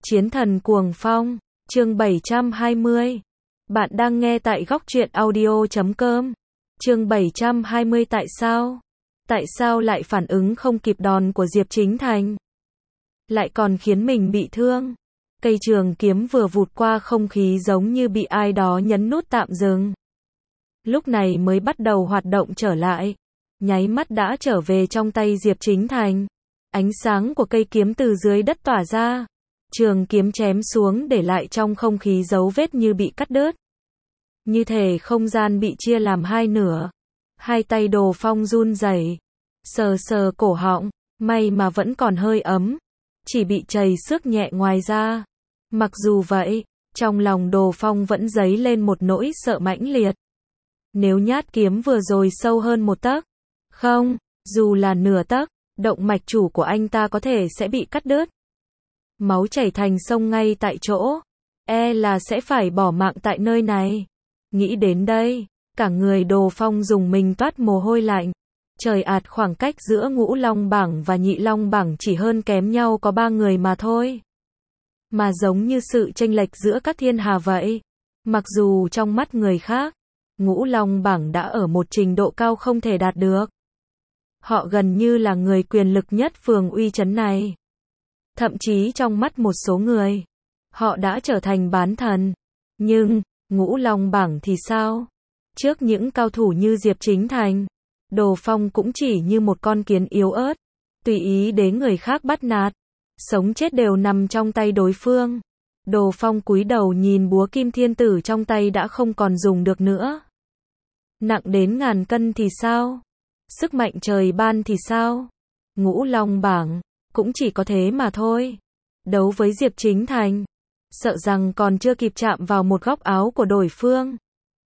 Chiến thần cuồng phong, chương 720. Bạn đang nghe tại góc truyện audio.com. Chương 720 tại sao? Tại sao lại phản ứng không kịp đòn của Diệp Chính Thành? Lại còn khiến mình bị thương. Cây trường kiếm vừa vụt qua không khí giống như bị ai đó nhấn nút tạm dừng. Lúc này mới bắt đầu hoạt động trở lại. Nháy mắt đã trở về trong tay Diệp Chính Thành. Ánh sáng của cây kiếm từ dưới đất tỏa ra. Trường kiếm chém xuống để lại trong không khí dấu vết như bị cắt đứt. Như thể không gian bị chia làm hai nửa. Hai tay Đồ Phong run rẩy, sờ sờ cổ họng, may mà vẫn còn hơi ấm, chỉ bị trầy xước nhẹ ngoài da. Mặc dù vậy, trong lòng Đồ Phong vẫn dấy lên một nỗi sợ mãnh liệt. Nếu nhát kiếm vừa rồi sâu hơn một tấc, không, dù là nửa tấc, động mạch chủ của anh ta có thể sẽ bị cắt đứt. Máu chảy thành sông ngay tại chỗ, là sẽ phải bỏ mạng tại nơi này. Nghĩ đến đây, cả người Đồ Phong dùng mình toát mồ hôi lạnh. Trời ạt, khoảng cách giữa Ngũ Long Bảng và Nhị Long Bảng chỉ hơn kém nhau có 3 người mà thôi. Mà giống như sự chênh lệch giữa các thiên hà vậy. Mặc dù trong mắt người khác, Ngũ Long Bảng đã ở một trình độ cao không thể đạt được. Họ gần như là người quyền lực nhất phường uy chấn này. Thậm chí trong mắt một số người, họ đã trở thành bán thần. Nhưng, Ngũ Long Bảng thì sao? Trước những cao thủ như Diệp Chính Thành, Đồ Phong cũng chỉ như một con kiến yếu ớt, tùy ý để người khác bắt nạt. Sống chết đều nằm trong tay đối phương. Đồ Phong cúi đầu nhìn búa kim thiên tử trong tay đã không còn dùng được nữa. Nặng đến ngàn cân thì sao? Sức mạnh trời ban thì sao? Ngũ Long Bảng cũng chỉ có thế mà thôi. Đấu với Diệp Chính Thành, sợ rằng còn chưa kịp chạm vào một góc áo của đối phương,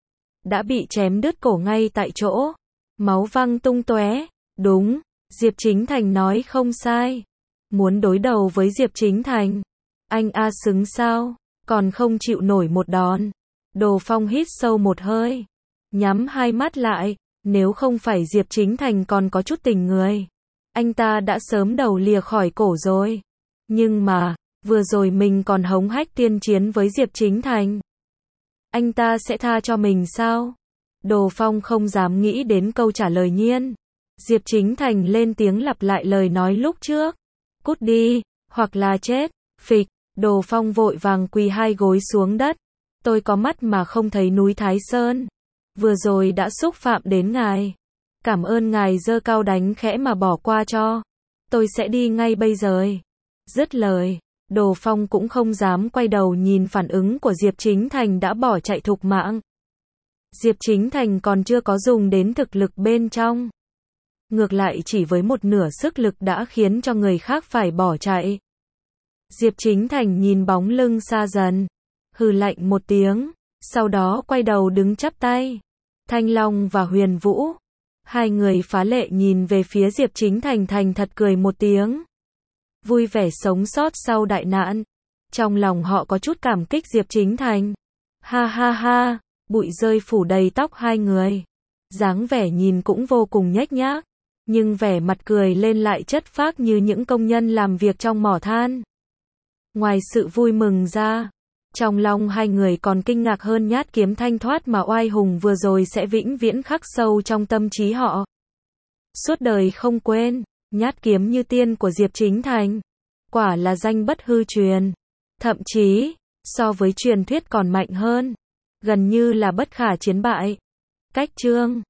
đã bị chém đứt cổ ngay tại chỗ. Máu văng tung tóe. Đúng, Diệp Chính Thành nói không sai. Muốn đối đầu với Diệp Chính Thành, anh xứng sao? Còn không chịu nổi một đòn. Đồ Phong hít sâu một hơi, nhắm hai mắt lại. Nếu không phải Diệp Chính Thành còn có chút tình người, anh ta đã sớm đầu lìa khỏi cổ rồi. Nhưng mà, vừa rồi mình còn hống hách tiên chiến với Diệp Chính Thành. Anh ta sẽ tha cho mình sao? Đồ Phong không dám nghĩ đến câu trả lời nhiên. Diệp Chính Thành lên tiếng lặp lại lời nói lúc trước. Cút đi, hoặc là chết. Phịch, Đồ Phong vội vàng quỳ hai gối xuống đất. Tôi có mắt mà không thấy núi Thái Sơn. Vừa rồi đã xúc phạm đến ngài. Cảm ơn ngài giơ cao đánh khẽ mà bỏ qua cho. Tôi sẽ đi ngay bây giờ. Dứt lời, Đồ Phong cũng không dám quay đầu nhìn phản ứng của Diệp Chính Thành đã bỏ chạy thục mạng. Diệp Chính Thành còn chưa có dùng đến thực lực bên trong. Ngược lại chỉ với một nửa sức lực đã khiến cho người khác phải bỏ chạy. Diệp Chính Thành nhìn bóng lưng xa dần, hừ lạnh một tiếng, sau đó quay đầu đứng chắp tay. Thanh Long và Huyền Vũ, hai người phá lệ nhìn về phía Diệp Chính Thành, thành thật cười một tiếng. Vui vẻ sống sót sau đại nạn. Trong lòng họ có chút cảm kích Diệp Chính Thành. Ha ha ha, bụi rơi phủ đầy tóc hai người. Dáng vẻ nhìn cũng vô cùng nhếch nhác, nhưng vẻ mặt cười lên lại chất phác như những công nhân làm việc trong mỏ than. Ngoài sự vui mừng ra, trong lòng hai người còn kinh ngạc hơn nhát kiếm thanh thoát mà oai hùng vừa rồi sẽ vĩnh viễn khắc sâu trong tâm trí họ. Suốt đời không quên, nhát kiếm như tiên của Diệp Chính Thành. Quả là danh bất hư truyền. Thậm chí, so với truyền thuyết còn mạnh hơn. Gần như là bất khả chiến bại. Cách chương